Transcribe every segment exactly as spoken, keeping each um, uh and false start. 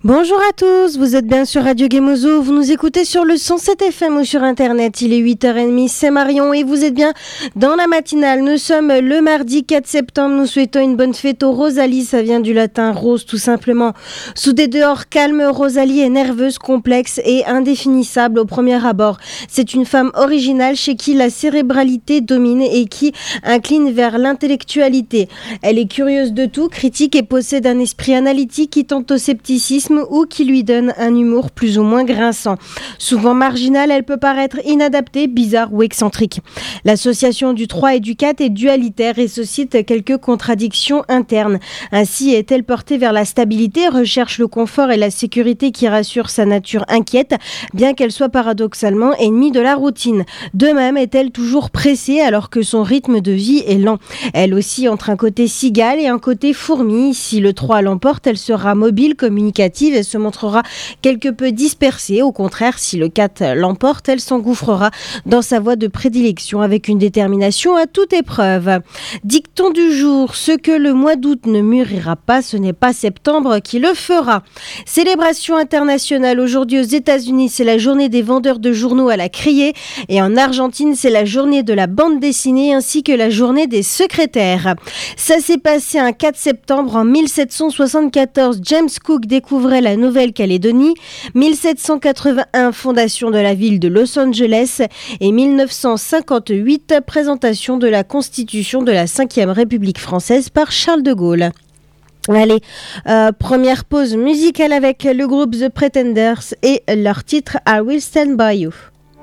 Bonjour à tous, vous êtes bien sur Radio Gemozo, vous nous écoutez sur le cent sept F M ou sur internet, il est huit heures trente, c'est Marion et vous êtes bien dans la matinale. Nous sommes le mardi quatre septembre, nous souhaitons une bonne fête aux Rosalie, ça vient du latin rose tout simplement. Sous des dehors calmes, Rosalie est nerveuse, complexe et indéfinissable au premier abord. C'est une femme originale chez qui la cérébralité domine et qui incline vers l'intellectualité. Elle est curieuse de tout, critique et possède un esprit analytique qui tente au scepticisme ou qui lui donne un humour plus ou moins grinçant. Souvent marginale, elle peut paraître inadaptée, bizarre ou excentrique. L'association du trois et du quatre est dualitaire et suscite quelques contradictions internes. Ainsi est-elle portée vers la stabilité, recherche le confort et la sécurité qui rassure sa nature inquiète, bien qu'elle soit paradoxalement ennemie de la routine. De même est-elle toujours pressée alors que son rythme de vie est lent. Elle aussi entre un côté cigale et un côté fourmi. Si le trois l'emporte, elle sera mobile, communicative et se montrera quelque peu dispersée. Au contraire, si le quatre l'emporte, elle s'engouffrera dans sa voie de prédilection avec une détermination à toute épreuve. Dicton du jour, ce que le mois d'août ne mûrira pas, ce n'est pas septembre qui le fera. Célébration internationale aujourd'hui aux États-Unis, c'est la journée des vendeurs de journaux à la criée et en Argentine, c'est la journée de la bande dessinée ainsi que la journée des secrétaires. Ça s'est passé un quatre septembre en mille sept cent soixante-quatorze, James Cook découvrait la Nouvelle-Calédonie, mille sept cent quatre-vingt-un, fondation de la ville de Los Angeles et mille neuf cent cinquante-huit, présentation de la Constitution de la cinquième République française par Charles de Gaulle. Allez, euh, première pause musicale avec le groupe The Pretenders et leur titre I Will Stand By You.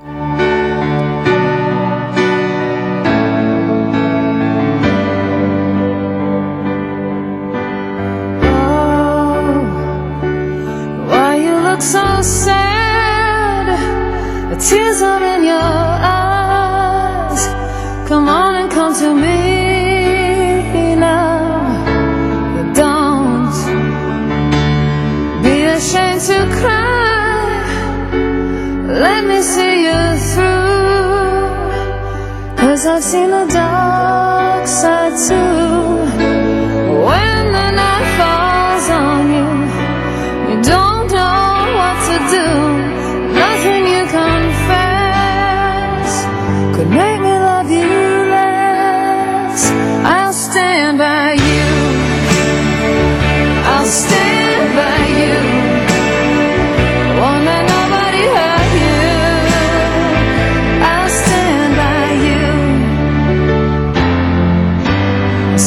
So sad, the tears are in your eyes. Come on and come to me now. Don't be ashamed to cry. Let me see you through. 'Cause I've seen the dark side too. When the night falls on you, you don't know to do. Nothing you confess could make me love you less. I'll stand by you. I'll stand by you. Won't let nobody hurt you. I'll stand by you.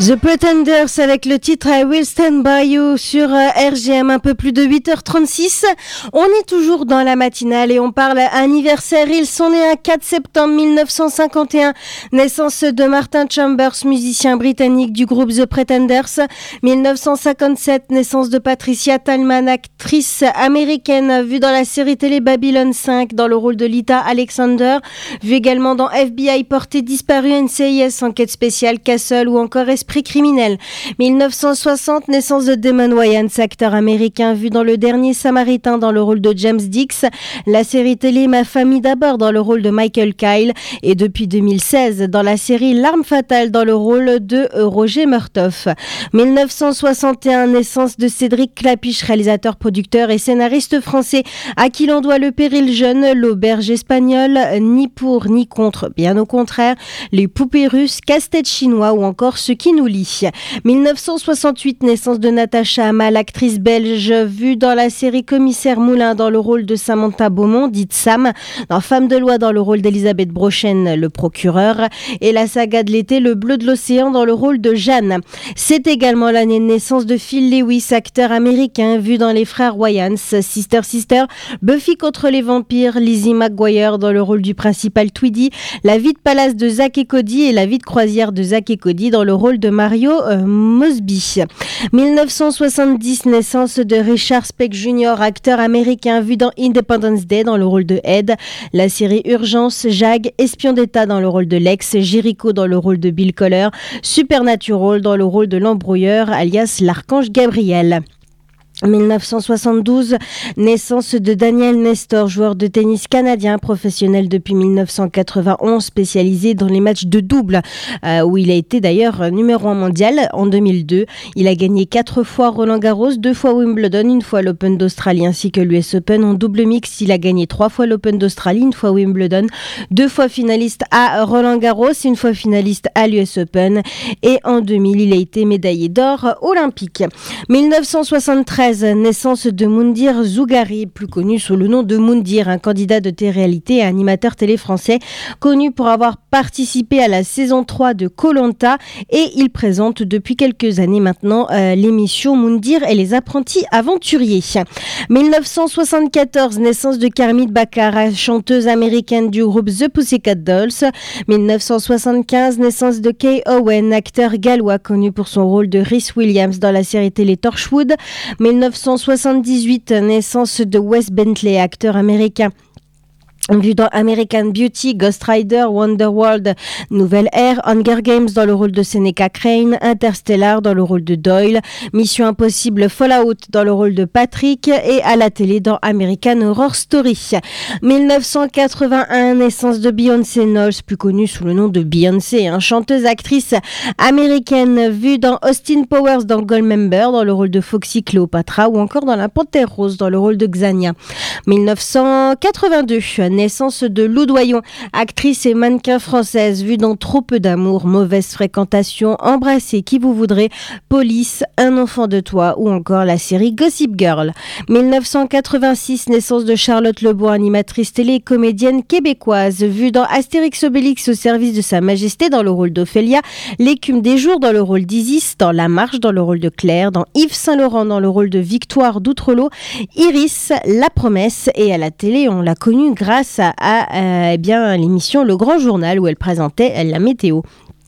The Pretenders avec le titre I Will Stand By You sur R G M, un peu plus de huit heures trente-six. On est toujours dans la matinale et on parle anniversaire. Ils sont nés un quatre septembre mille neuf cent cinquante et un. Naissance de Martin Chambers, musicien britannique du groupe The Pretenders. mille neuf cent cinquante-sept, naissance de Patricia Tallman, actrice américaine, vue dans la série télé Babylon cinq dans le rôle de Lita Alexander. Vue également dans F B I, portée disparue, N C I S, enquête spéciale, Castle ou encore Esprit criminel. mille neuf cent soixante, naissance de Damon Wayans, acteur américain, vu dans Le Dernier Samaritain dans le rôle de James Dix, la série télé Ma famille d'abord dans le rôle de Michael Kyle et depuis deux mille seize dans la série L'arme fatale dans le rôle de Roger Murtaugh. mille neuf cent soixante et un, naissance de Cédric Clapiche, réalisateur, producteur et scénariste français, à qui l'on doit Le Péril jeune, L'auberge espagnole, Ni pour ni contre, bien au contraire, Les poupées russes, Casse-tête chinois ou encore Ce qui nous lie. mille neuf cent soixante-huit, naissance de Natacha Amal, actrice belge, vue dans la série Commissaire Moulin dans le rôle de Samantha Beaumont, dite Sam, dans Femme de loi dans le rôle d'Elisabeth Brochen, le procureur, et la saga de l'été Le Bleu de l'océan dans le rôle de Jeanne. C'est également l'année de naissance de Phil Lewis, acteur américain, vu dans Les Frères Wayans, Sister Sister, Buffy contre les vampires, Lizzie McGuire dans le rôle du principal Tweedy, La vie de palace de Zack et Cody et La vie de croisière de Zack et Cody dans le rôle de Mario euh, Mosby. mille neuf cent soixante-dix, naissance de Richard Speck junior, acteur américain, vu dans Independence Day dans le rôle de Ed, la série Urgence, Jag, espion d'État dans le rôle de Lex, Jericho dans le rôle de Bill Collar, Supernatural dans le rôle de l'embrouilleur, alias l'archange Gabriel. mille neuf cent soixante-douze, naissance de Daniel Nestor, joueur de tennis canadien, professionnel depuis mille neuf cent quatre-vingt-onze, spécialisé dans les matchs de double, euh, où il a été d'ailleurs numéro un mondial en deux mille deux. Il a gagné quatre fois Roland-Garros, deux fois Wimbledon, une fois l'Open d'Australie ainsi que l'U S Open. En double mix, il a gagné trois fois l'Open d'Australie, une fois Wimbledon, deux fois finaliste à Roland-Garros, une fois finaliste à l'U S Open. Et en deux mille, il a été médaillé d'or olympique. mille neuf cent soixante-treize, naissance de Moundir Zougari, plus connu sous le nom de Moundir, un candidat de télé-réalité et animateur télé français, connu pour avoir participé à la saison trois de Koh-Lanta, et il présente depuis quelques années maintenant euh, l'émission Moundir et les apprentis aventuriers. mille neuf cent soixante-quatorze, naissance de Kermit Bachara, chanteuse américaine du groupe The Pussycat Dolls. mille neuf cent soixante-quinze, naissance de Kay Owen, acteur gallois connu pour son rôle de Rhys Williams dans la série télé Torchwood. mille neuf cent soixante-dix-huit, naissance de Wes Bentley, acteur américain, vu dans American Beauty, Ghost Rider, Wonderworld, Nouvelle Ère, Hunger Games dans le rôle de Seneca Crane, Interstellar dans le rôle de Doyle, Mission Impossible Fallout dans le rôle de Patrick et à la télé dans American Horror Story. mille neuf cent quatre-vingt-un, naissance de Beyoncé Knowles, plus connue sous le nom de Beyoncé, hein, chanteuse actrice américaine, vue dans Austin Powers dans Goldmember dans le rôle de Foxy Cléopatra ou encore dans La Panthère Rose dans le rôle de Xania. mille neuf cent quatre-vingt-deux, naissance de Lou Doyon, actrice et mannequin française, vue dans Trop peu d'amour, Mauvaise fréquentation, Embrasser qui vous voudrez, Police, Un enfant de toi ou encore la série Gossip Girl. mille neuf cent quatre-vingt-six, naissance de Charlotte Lebois, animatrice télé et comédienne québécoise, vue dans Astérix Obélix au service de Sa Majesté dans le rôle d'Ophélia, L'écume des jours dans le rôle d'Isis, dans La Marche dans le rôle de Claire, dans Yves Saint-Laurent dans le rôle de Victoire d'Outrelot, Iris, La Promesse, et à la télé on l'a connue grâce à, à eh bien, l'émission Le Grand Journal où elle présentait la météo.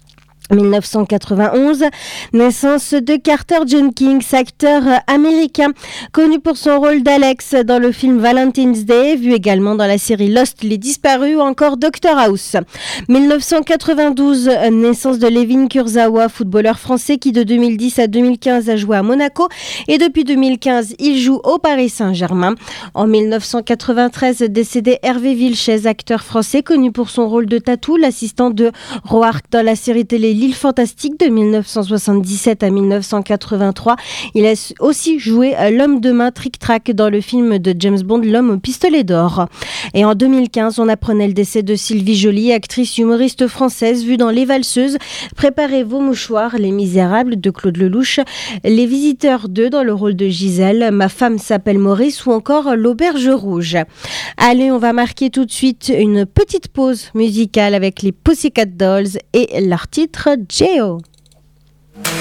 mille neuf cent quatre-vingt-onze, naissance de Carter Jenkins, acteur américain, connu pour son rôle d'Alex dans le film Valentine's Day, vu également dans la série Lost, Les Disparus ou encore Doctor House. mille neuf cent quatre-vingt-douze, naissance de Levin Kurzawa, footballeur français qui de deux mille dix à deux mille quinze a joué à Monaco et depuis deux mille quinze, il joue au Paris Saint-Germain. En mille neuf cent quatre-vingt-treize, décédé Hervé Vilches, acteur français connu pour son rôle de Tatou, l'assistant de Roark dans la série télé L'île fantastique de mille neuf cent soixante-dix-sept à mille neuf cent quatre-vingt-trois. Il a aussi joué l'homme de main Trick Track dans le film de James Bond, L'homme au pistolet d'or. Et en deux mille quinze, on apprenait le décès de Sylvie Joly, actrice humoriste française vue dans Les Valseuses, Préparez vos mouchoirs, Les Misérables de Claude Lelouch, Les Visiteurs deux dans le rôle de Gisèle, Ma femme s'appelle Maurice ou encore L'Auberge rouge. Allez, on va marquer tout de suite une petite pause musicale avec les Pussycat Dolls et leur titre Geo.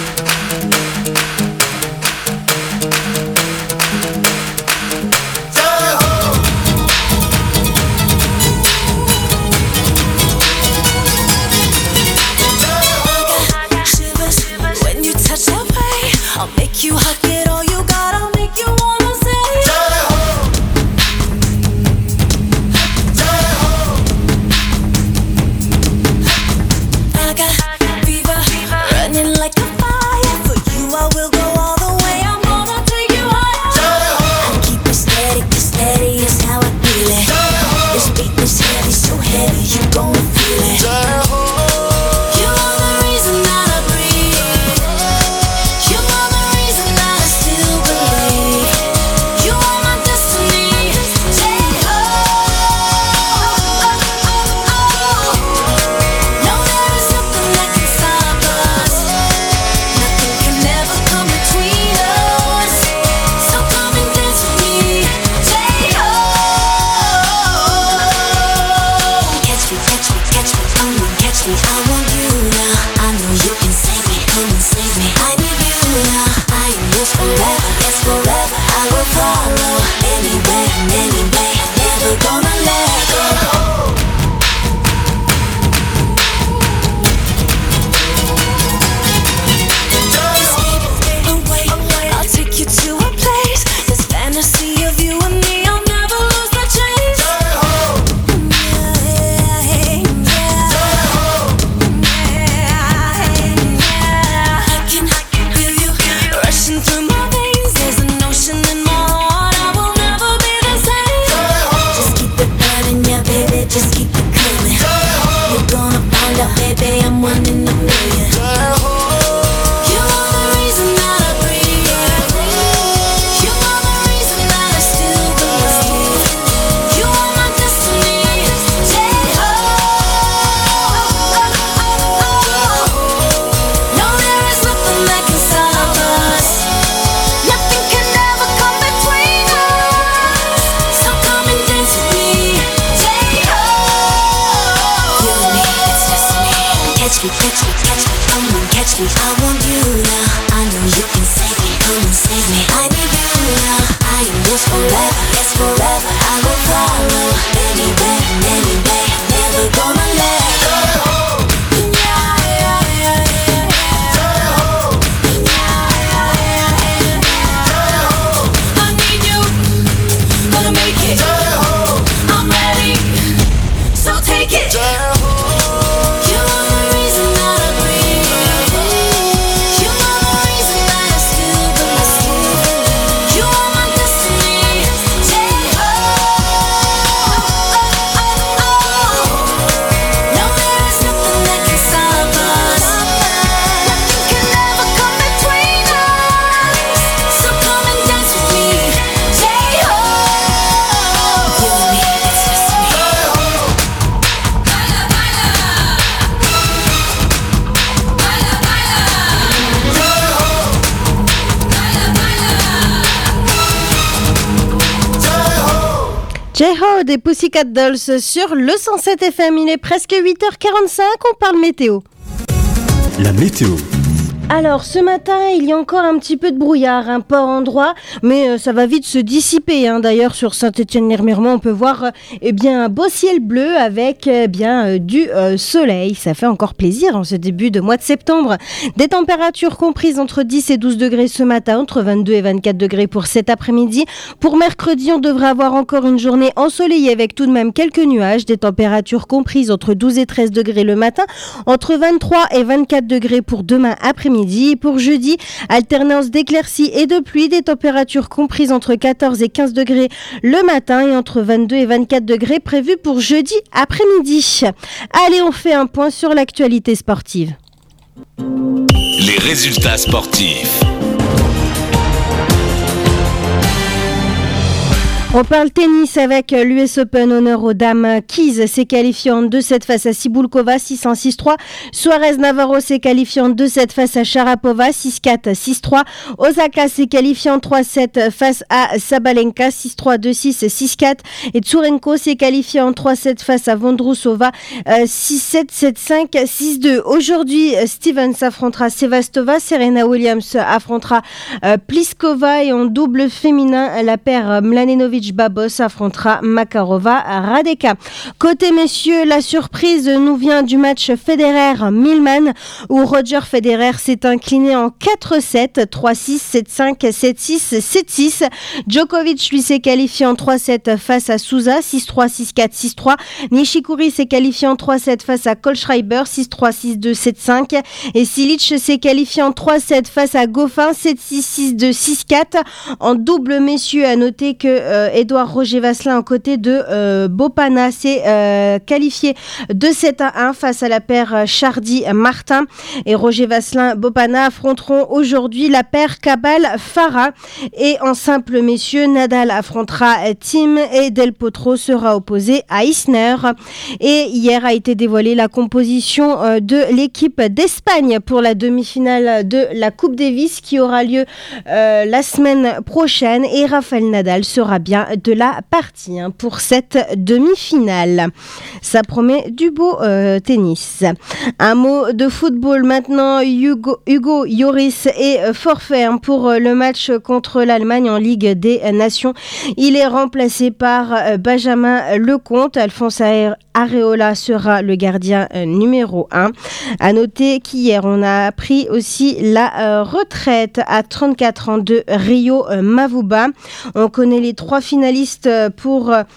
J-Ho des Pussycat Dolls sur le cent sept F M. Il est presque huit heures quarante-cinq, on parle météo. La météo. Alors ce matin il y a encore un petit peu de brouillard hein, par endroit, mais euh, ça va vite se dissiper hein. D'ailleurs sur Saint-Étienne-Remiremont on peut voir euh, eh bien, un beau ciel bleu avec euh, bien, euh, du euh, soleil. Ça fait encore plaisir en ce début de mois de septembre. Des températures comprises entre dix et douze degrés ce matin, entre vingt-deux et vingt-quatre degrés pour cet après-midi. Pour mercredi on devrait avoir encore une journée ensoleillée avec tout de même quelques nuages. Des températures comprises entre douze et treize degrés le matin, entre vingt-trois et vingt-quatre degrés pour demain après-midi. Pour jeudi, alternance d'éclaircies et de pluie, des températures comprises entre quatorze et quinze degrés le matin et entre vingt-deux et vingt-quatre degrés prévus pour jeudi après-midi. Allez, on fait un point sur l'actualité sportive. Les résultats sportifs. On parle tennis avec l'U S Open, honneur aux dames. Keys s'est qualifiée en deux sept face à Cibulkova, six un six trois. Suarez Navarro s'est qualifiée en deux sept face à Sharapova, six quatre six trois. Osaka s'est qualifiée en trois sept face à Sabalenka, six trois deux six six quatre. Et Tsurenko s'est qualifiée en trois sept face à Vondrousova, euh, six sept sept cinq six deux. Aujourd'hui, Stevens affrontera Sevastova, Serena Williams affrontera euh, Pliskova et en double féminin, la paire Mladenovic-Babos affrontera Makarova-Radeka. Côté messieurs, la surprise nous vient du match Federer-Millman où Roger Federer s'est incliné en quatre sept, trois six, sept cinq, sept six, sept six. Djokovic lui s'est qualifié en trois sept face à Souza, six trois, six quatre, six trois. Nishikori s'est qualifié en trois sept face à Kohlschreiber, six trois, six deux, sept cinq. Et Silic s'est qualifié en trois sept face à Goffin, sept six, six deux, six quatre. En double messieurs, à noter que euh, Édouard Roger Vasselin, aux côtés de euh, Bopana, s'est euh, qualifié deux sept à un face à la paire Chardy-Martin. Et Roger Vasselin, Bopana affronteront aujourd'hui la paire Cabal-Farah. Et en simple messieurs, Nadal affrontera Thiem et Del Potro sera opposé à Isner. Et hier a été dévoilée la composition euh, de l'équipe d'Espagne pour la demi-finale de la Coupe Davis qui aura lieu euh, la semaine prochaine. Et Rafael Nadal sera bien de la partie hein, pour cette demi-finale. Ça promet du beau euh, tennis. Un mot de football maintenant. Hugo, Hugo Lloris est euh, forfait hein, pour euh, le match contre l'Allemagne en Ligue des Nations. Il est remplacé par euh, Benjamin Lecomte. Alphonse Areola sera le gardien euh, numéro un. À noter qu'hier, on a appris aussi la euh, retraite à trente-quatre ans de Rio euh, Mavuba. On connaît les trois finalistes pour... Euh,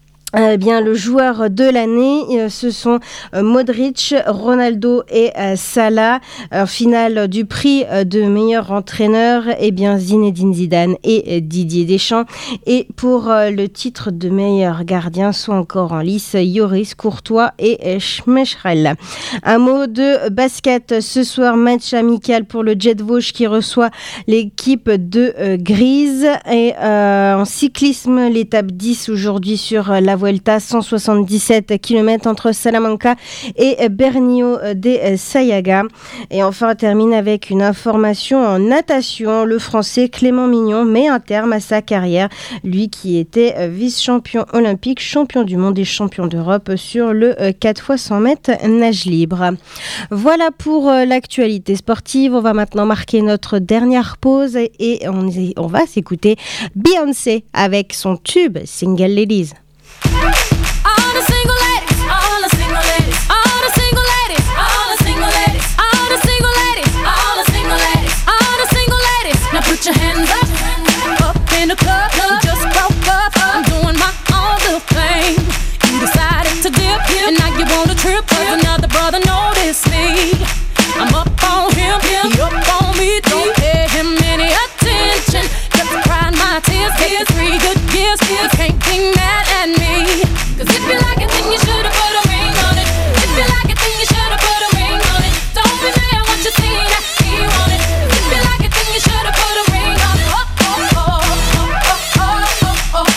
Eh bien, le joueur de l'année, euh, ce sont euh, Modric, Ronaldo et euh, Salah. En finale du prix euh, de meilleur entraîneur, eh bien, Zinedine Zidane et euh, Didier Deschamps. Et pour euh, le titre de meilleur gardien, sont encore en lice Yoris, Courtois et euh, Schmeichel. Un mot de basket. Ce soir, match amical pour le Jet Vosges qui reçoit l'équipe de euh, Grise. Et euh, en cyclisme, l'étape dix aujourd'hui sur euh, la Vuelta, cent soixante-dix-sept kilomètres entre Salamanca et Bernio de Sayaga. Et enfin, on termine avec une information en natation. Le Français Clément Mignon met un terme à sa carrière. Lui qui était vice-champion olympique, champion du monde et champion d'Europe sur le quatre fois cent mètres nage libre. Voilà pour l'actualité sportive. On va maintenant marquer notre dernière pause et on, on va s'écouter Beyoncé avec son tube Single Ladies. All the single ladies, all the single ladies, all the single ladies, all the single ladies, all the single ladies, all the single ladies, all the single ladies. Now put your hands up, up in the club. You just broke up, I'm doing my own little thing. You decided to dip, and now you want a trip, 'cause another brother noticed me. I'm up on him, he up on me. Don't pay him any attention. Just cried my tears, get three good years. You can't be mad at me. 'Cause if you like it, then you should've put a ring on it. If you like it, then you should've put a ring on it. Don't be mad once you see that he want it. If you like it, then you should've put a ring on it. Oh, oh, oh, oh, oh, oh, oh, oh,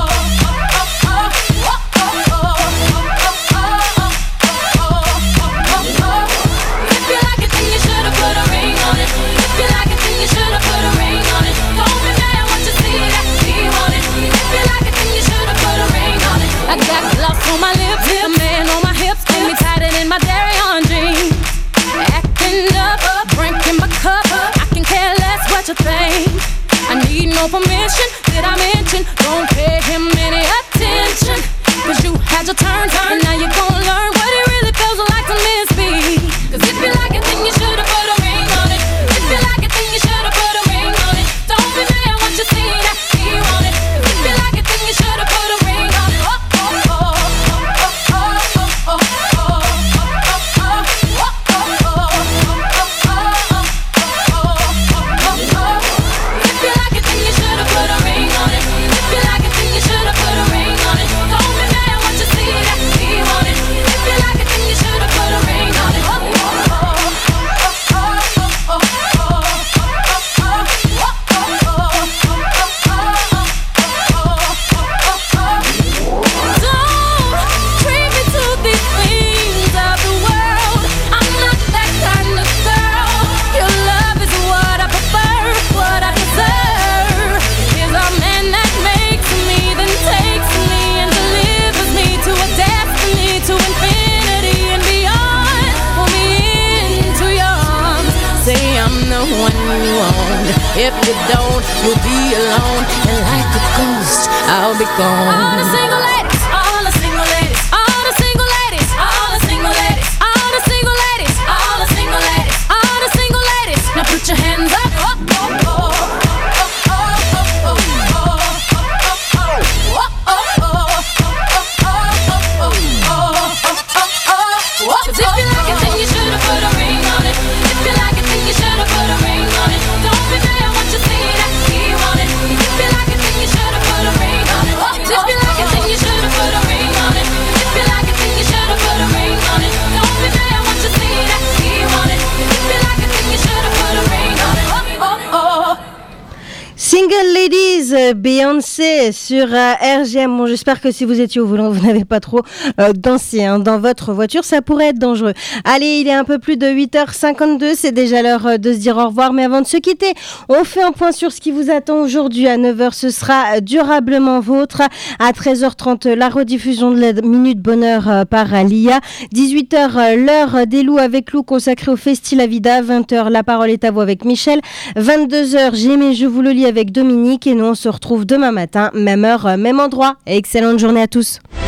if you like it, then you should've put a ring on it. If you like it, then you should've put a ring on it. Don't be mad once you see that he want it. If you like it, then you should've put a ring on it. I got gloss on my lips, a man on my hips, and me tighter than my dairy on jeans. Acting up, drinking my cup, I can care less what you think. I need no permission, did I mention? Don't pay him any attention, 'cause you had your turn, and now you're gonna learn what it really feels like to miss me. 'Cause if you like it, then you should've put a ring on it. If you like it, then you should've put a ring on it. Don't be mad once you see that he want it. If you like it, then you should've put a ring on it. Oh, oh, oh, oh, oh, oh, oh, oh, if you like it, then you should've put a ring on it. If you like it, then you should've put a ring on it. Don't be mad once you see that he want it. If you don't, you'll be alone, and like a ghost, I'll be gone. All the single ladies, all the single ladies, all the single ladies, all the single ladies, all the single ladies, all the single ladies, all the single ladies. Now put your hands up. Oh, oh, oh. Cause if you like it, then you should've put a ring on it. If you like it, then you should've put a ring on it. Don't be mad when you see that he want it. If you like it, then you should've put a ring on it. If you like it, then you should've put a ring on it. If you like it, then you should've put a ring on it. Don't be mad when you see that he want it. If you like it, then you should've put a ring on it. Oh, oh, oh. Single Ladies, Beyoncé sur euh, R G M. Bon, j'espère que si vous étiez au volant, vous n'avez pas trop euh, dansé hein, dans votre voiture, ça pourrait être dangereux. Allez, il est un peu plus de huit heures cinquante-deux, c'est déjà l'heure euh, de se dire au revoir. Mais avant de se quitter, on fait un point sur ce qui vous attend aujourd'hui. À neuf heures, ce sera Durablement Vôtre. À treize heures trente, la rediffusion de la Minute Bonheur euh, par euh, Lia. dix-huit heures, euh, l'heure des loups avec Lou consacrée au Festi La Vida. vingt heures, La Parole est à vous avec Michel. vingt-deux heures, J'aimais, je vous le lis avec Dominique, et nous on se retrouve demain matin, même heure, même endroit. Excellente journée à tous.